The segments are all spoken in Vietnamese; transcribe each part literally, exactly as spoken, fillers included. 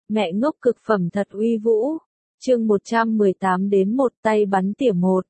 Mẹ ngốc cực phẩm thật uy vũ. Chương một trăm mười tám đến một tay bắn tỉa một.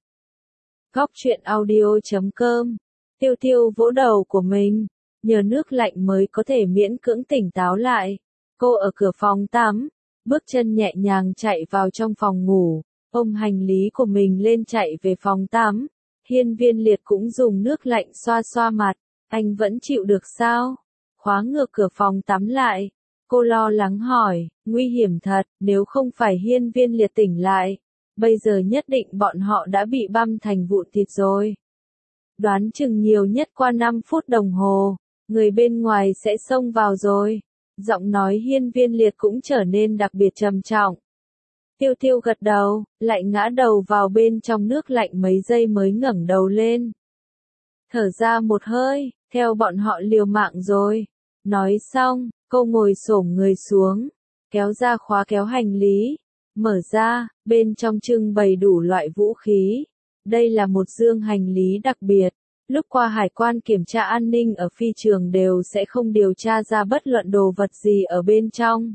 Góc truyện audio chấm com. Tiêu Tiêu vỗ đầu của mình, nhờ nước lạnh mới có thể miễn cưỡng tỉnh táo lại. Cô ở cửa phòng tắm, bước chân nhẹ nhàng chạy vào trong phòng ngủ, ôm hành lý của mình lên chạy về phòng tắm. Hiên Viên Liệt cũng dùng nước lạnh xoa xoa mặt, anh vẫn chịu được sao? Khóa ngược cửa phòng tắm lại. Cô lo lắng hỏi, nguy hiểm thật, nếu không phải Hiên Viên Liệt tỉnh lại, bây giờ nhất định bọn họ đã bị băm thành vụn thịt rồi. Đoán chừng nhiều nhất qua năm phút đồng hồ, người bên ngoài sẽ xông vào rồi. Giọng nói Hiên Viên Liệt cũng trở nên đặc biệt trầm trọng. Tiêu Tiêu gật đầu, lại ngã đầu vào bên trong nước lạnh mấy giây mới ngẩng đầu lên. Thở ra một hơi, theo bọn họ liều mạng rồi. Nói xong, cô ngồi xổm người xuống, kéo ra khóa kéo hành lý, mở ra, bên trong trưng bày đủ loại vũ khí. Đây là một dương hành lý đặc biệt, lúc qua hải quan kiểm tra an ninh ở phi trường đều sẽ không điều tra ra bất luận đồ vật gì ở bên trong.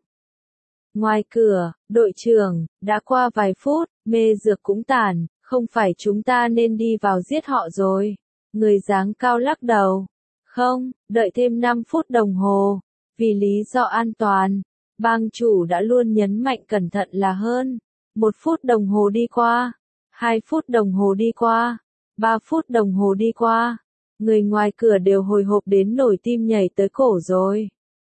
Ngoài cửa, đội trưởng, đã qua vài phút, mê dược cũng tàn, không phải chúng ta nên đi vào giết họ rồi. Người dáng cao lắc đầu. Không, đợi thêm năm phút đồng hồ. Vì lý do an toàn, bang chủ đã luôn nhấn mạnh cẩn thận là hơn. Một phút đồng hồ đi qua, hai phút đồng hồ đi qua, ba phút đồng hồ đi qua. Người ngoài cửa đều hồi hộp đến nổi tim nhảy tới cổ rồi.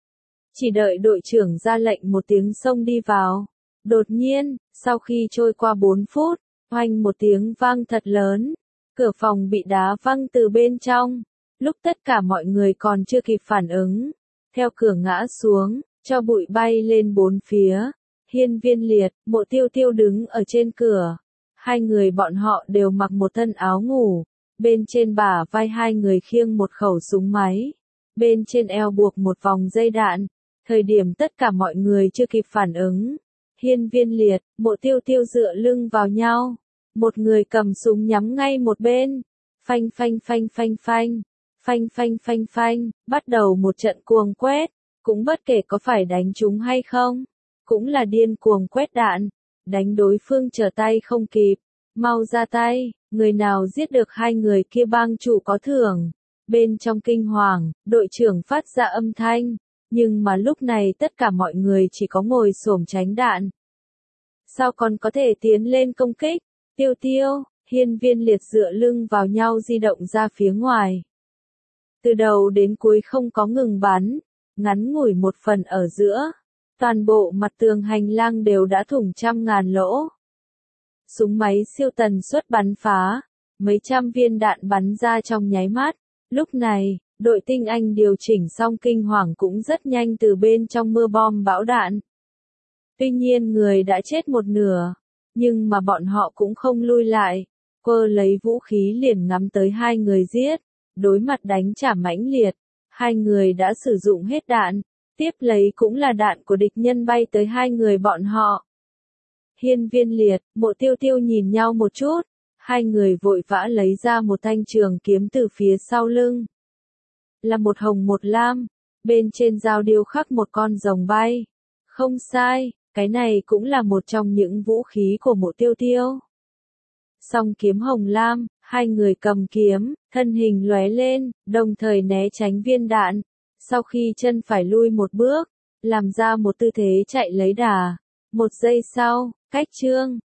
Chỉ đợi đội trưởng ra lệnh một tiếng xông đi vào. Đột nhiên, sau khi trôi qua bốn phút, oanh một tiếng vang thật lớn. Cửa phòng bị đá văng từ bên trong. Lúc tất cả mọi người còn chưa kịp phản ứng, theo cửa ngã xuống, cho bụi bay lên bốn phía. Hiên Viên Liệt, Mộ Tiêu Tiêu đứng ở trên cửa. Hai người bọn họ đều mặc một thân áo ngủ. Bên trên bả vai hai người khiêng một khẩu súng máy. Bên trên eo buộc một vòng dây đạn. Thời điểm tất cả mọi người chưa kịp phản ứng, Hiên Viên Liệt, Mộ Tiêu Tiêu dựa lưng vào nhau. Một người cầm súng nhắm ngay một bên. Phanh phanh phanh phanh phanh. Phanh phanh phanh phanh, bắt đầu một trận cuồng quét, cũng bất kể có phải đánh chúng hay không, cũng là điên cuồng quét đạn, đánh đối phương trở tay không kịp, mau ra tay, người nào giết được hai người kia bang chủ có thưởng. Bên trong kinh hoàng, đội trưởng phát ra âm thanh, nhưng mà lúc này tất cả mọi người chỉ có ngồi xổm tránh đạn. Sao còn có thể tiến lên công kích? Tiêu Tiêu, Hiên Viên Liệt dựa lưng vào nhau di động ra phía ngoài. Từ đầu đến cuối không có ngừng bắn, ngắn ngủi một phần ở giữa, toàn bộ mặt tường hành lang đều đã thủng trăm ngàn lỗ. Súng máy siêu tần suất bắn phá, mấy trăm viên đạn bắn ra trong nháy mắt. Lúc này, đội tinh anh điều chỉnh xong kinh hoàng cũng rất nhanh từ bên trong mưa bom bão đạn. Tuy nhiên người đã chết một nửa, nhưng mà bọn họ cũng không lui lại, quơ lấy vũ khí liền ngắm tới hai người giết. Đối mặt đánh trả mãnh liệt, hai người đã sử dụng hết đạn, tiếp lấy cũng là đạn của địch nhân bay tới hai người bọn họ. Hiên Viên Liệt, Mộ Tiêu Tiêu nhìn nhau một chút, hai người vội vã lấy ra một thanh trường kiếm từ phía sau lưng. Là một hồng một lam, bên trên dao điêu khắc một con rồng bay. Không sai, cái này cũng là một trong những vũ khí của Mộ Tiêu Tiêu. Song kiếm hồng lam, hai người cầm kiếm, thân hình lóe lên, đồng thời né tránh viên đạn. Sau khi chân phải lui một bước, làm ra một tư thế chạy lấy đà. Một giây sau, cách chương,